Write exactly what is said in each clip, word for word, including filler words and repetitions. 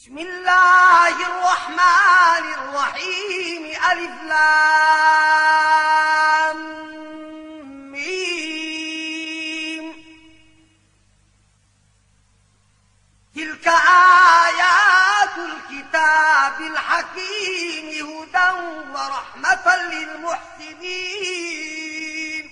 بسم الله الرحمن الرحيم. ألف لام ميم. تلك آيات الكتاب الحكيم هدى ورحمة للمحسنين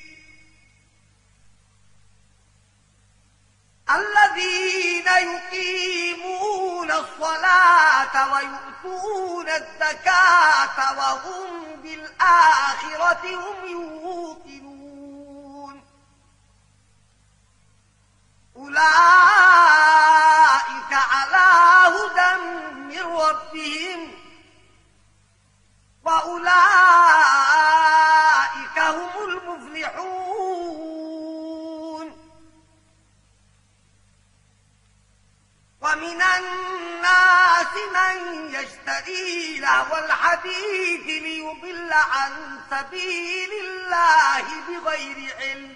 الذين يقيمون الصلاة ويؤتون الزكاة وهم بالآخرة هم يوقنون. أولئك على هدى من ربهم وأولئك هم المفلحون. ومن الناس من يشتري لهو الحديث ليضل عن سبيل الله بغير علم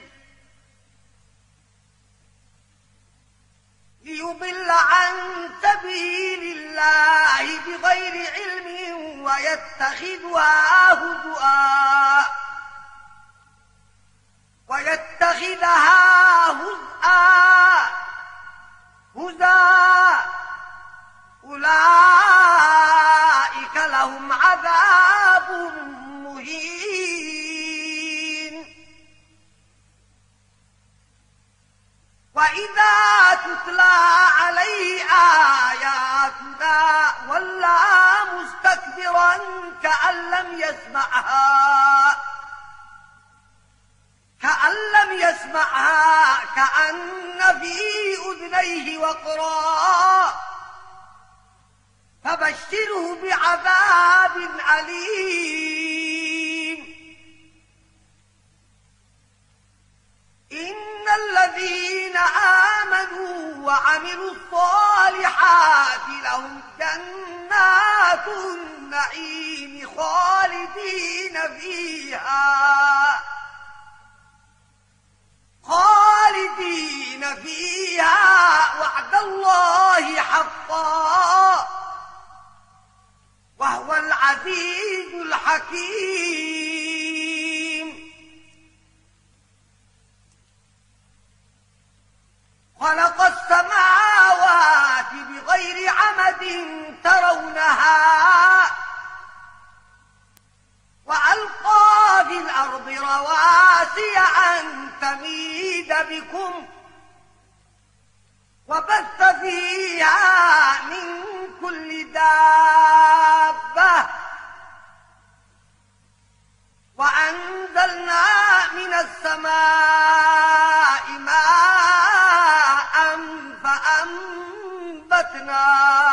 ليضل عن سبيل الله بغير علم ويتخذها هزءا ويتخذها هزءا هزا أولئك لهم عذاب مهين. وإذا تتلى عليه آياتنا ولى مستكبرا كأن لم يسمعها كأن لم يسمعها كأن في أذنيه وقرا فبشره بعذاب أليم. إن الذين آمنوا وعملوا الصالحات لهم جنات النعيم خالدين فيها خالدين فيها وعد الله حقا وهو العزيز الحكيم. خلق السماوات بغير عمد ترونها وألقى في الأرض رواسي أن تميد بكم وبث فيها من كل دابة وأنزلنا من السماء ماء فأنبتنا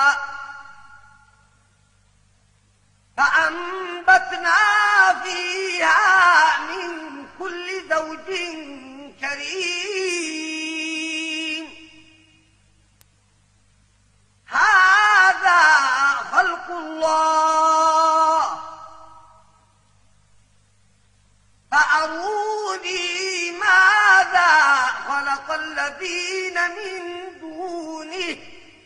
فأنبتنا فيها من كل زوج كريم. هذا خلق الله فأروني ماذا خلق الذين من دونه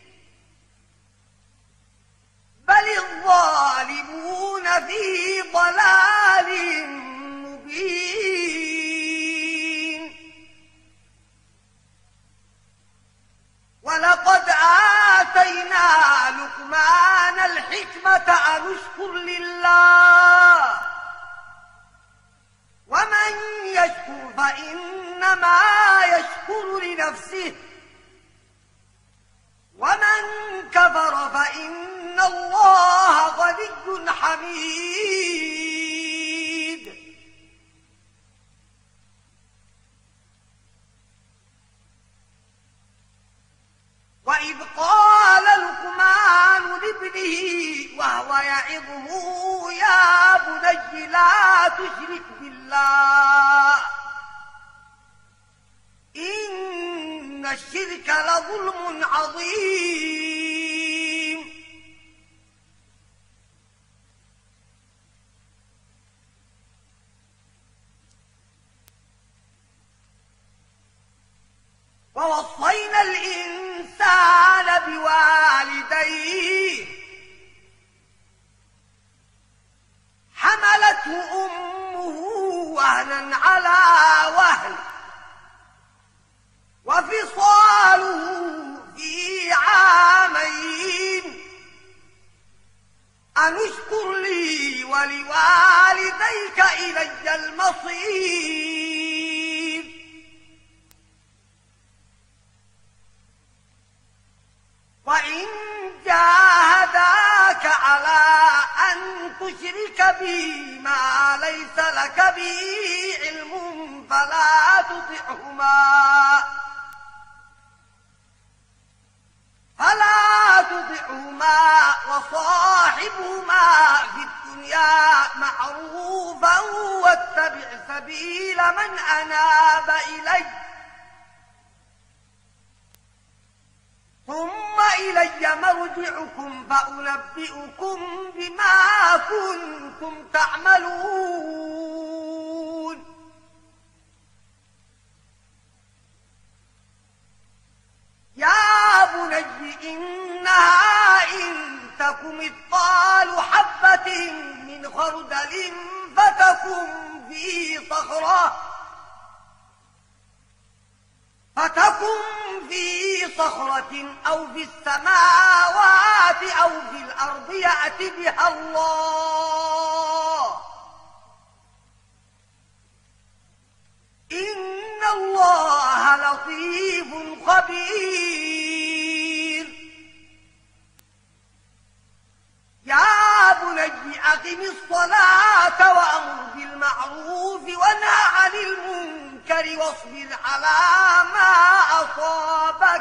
بل الظالمون في ضلال مبين. ولقد آتينا لقمان الحكمة أن اشكر لله ومن يشكر فإنما يشكر لنفسه ومن كفر فإن الله غني حميد. وإذ قال لقمان لابنه وهو يعظه يا بني لا تشرك بالله إن الشرك لظلم عظيم. ووصينا الإنسان بوالديه بصير. وإن جاهداك على أن تشرك بي ما ليس لك به علم فلا تطعهما فلا تطعهما وصاحبهما في الدنيا معروفا واتبع سبيل من أناب إلي ثم إلي مرجعكم فأنبئكم بما كنتم تعملون. يا بني إنها إن تك مثقال حبة من خردل فتكن في صخرة فتكن في صخرة أو في السماوات أو في الأرض يأت بها الله إن الله لطيف خبير. يا بني أقم الصلاة وأمر بالمعروف وانه عن المنكر واصبر على ما أصابك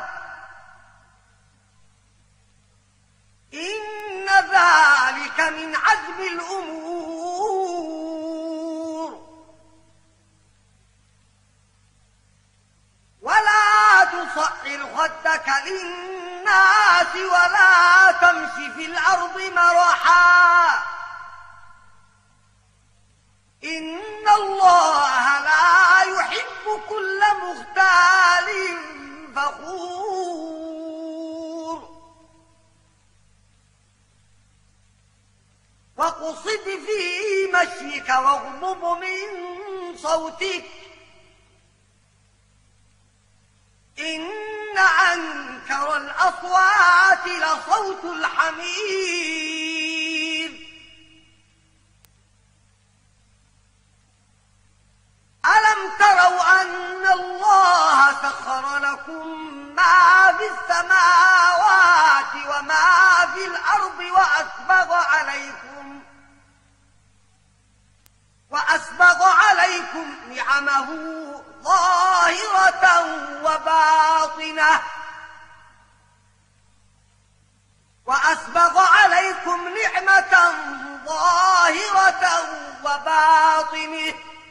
إن ذلك من عزم الأمور. ولا تصعر خدك للناس ولا تمشي في الأرض مرحا إن الله لا يحب كل مختال فخور. واقصد في مشيك واغضب من صوتك إن أنكر الأصوات لصوت الحمير. ألم تروا أن الله سخر لكم ما في السماوات وما في الأرض وأسبغ عليكم وأسبغ عليكم نعمه ظاهرة وباطنة وأسبغ عليكم نعمة ظاهرة وباطنة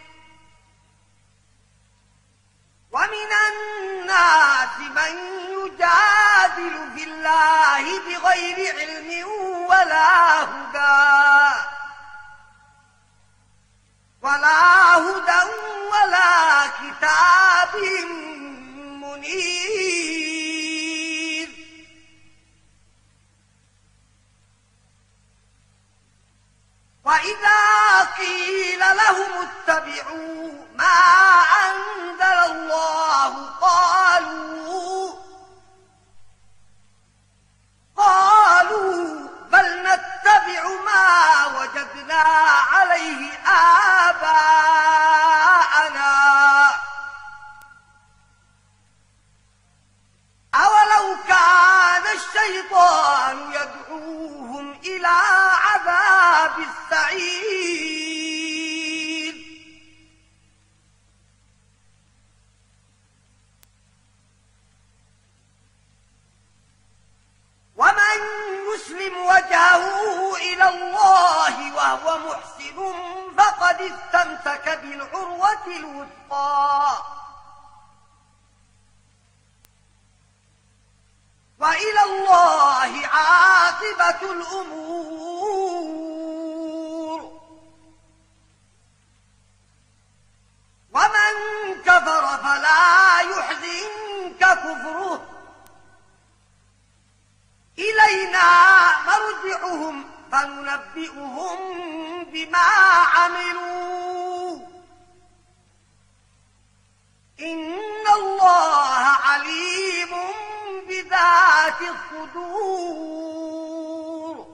ومن الناس من يجادل في الله بغير علم ولا هدى ولا هدى ولا كتاب منير. وإذا قيل لهم اتبعوا ما أنزل الله قالوا قالوا بل نتبع ما وجدنا عليه آباءنا أولو كان الشيطان يدعوهم إلى عذاب السعير. ومن يسلم وجهه إلى الله وهو محسن فقد استمسك بالعروة الوثقى وإلى الله عاقبة الأمور. ومن كفر فلا يحزنك كفره إلينا مرجعهم فننبئهم بما عملوا إن الله عليم بذات الصدور.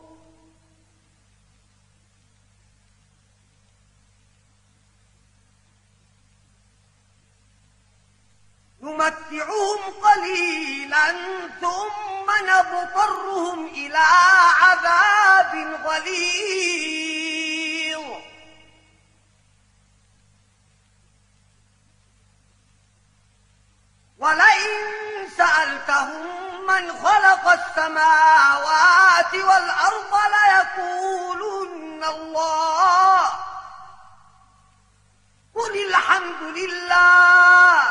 نمتعهم قليلا ثم نضطرهم إلى عذاب غليظ ولئن سألتهم من خلق السماوات والأرض ليقولن الله قل الحمد لله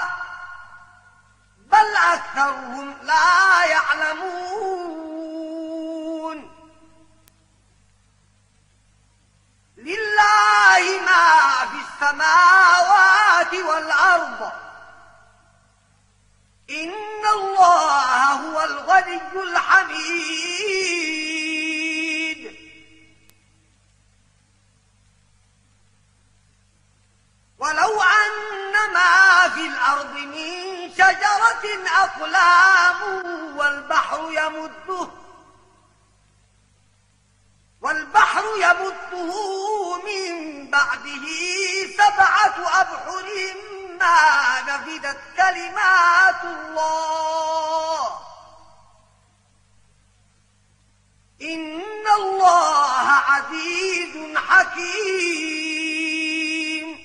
بل أكثرهم لا يعلمون لله ما في السماوات والأرض إن الله هو الغني الحميد ولو أن ما في الأرض من شجرة أقلام والبحر يمده والبحر يمده من بعده سبعة أبحر ما نفدت كلمات الله إن الله عزيز حكيم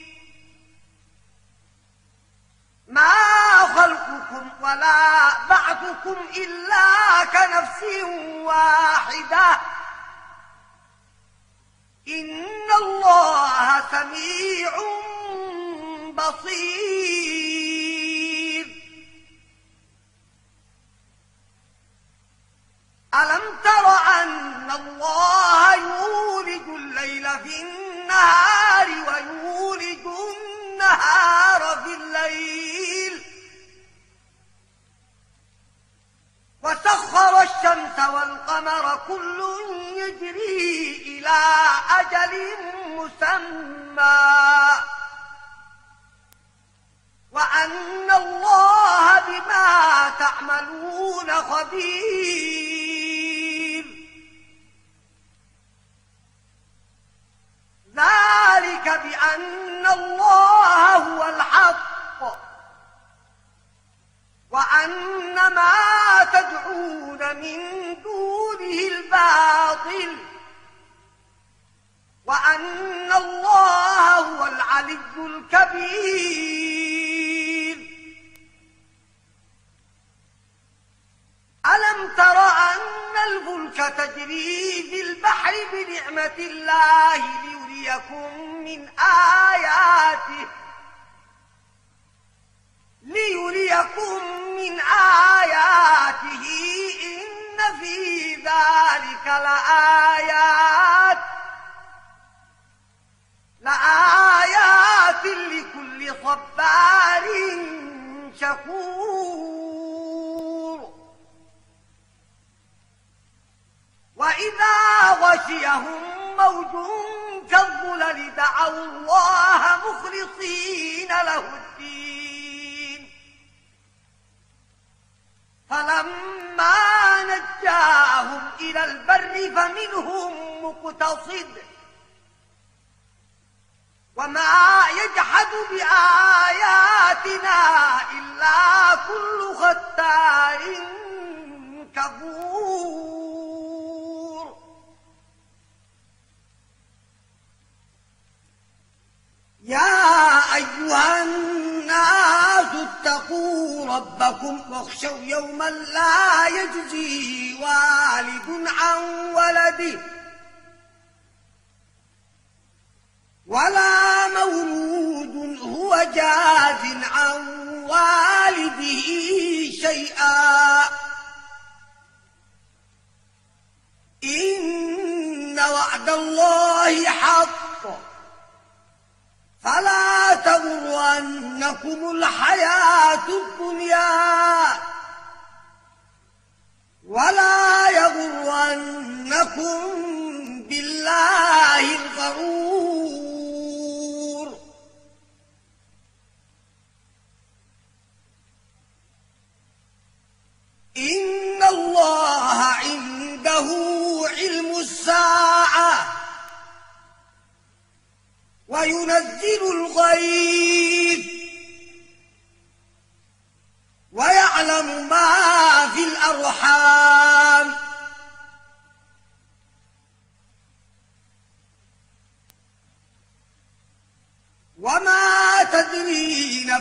ما خلقكم ولا بعثكم إلا كنفس واحدة إن الله سميع بصير ألم تر أن الله يولج الليل في النهار ويولج النهار في الليل وسخر الشمس والقمر كل يجري إلى أجل مسمى وأن الله بما تعملون خبير ذلك بأن الله هو الحق وأن ما تدعون من دونه الباطل وأن الله هو العلي الكبير ألم تر أن الفلك تجري في البحر بنعمة الله ليريكم من آياته ليريكم من آياته إن في ذلك لآيات لآيات لكل صبار شكور وإذا غشيهم موج كالظلل دعوا الله مخلصين له الدين فلما نجاهم إلى البر فمنهم مقتصد وما يجحد بآياتنا إلا كل ختار كفور يا أيها الناس اتقوا ربكم واخشوا يوما لا يجزي والد عن ولده ولا مولود هو جاز عن والده شيئا إن وعد الله حق فلا تغرنكم الحياة الدنيا ولا يغرنكم بالله الغرور إن الله عنده علم الساعة وينزل الغيث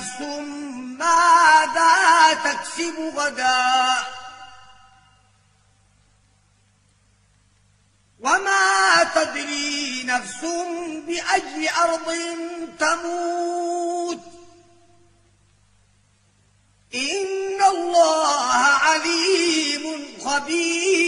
نفس ماذا تكسب غدا وما تدري نفس بأي أرض تموت إن الله عليم خبير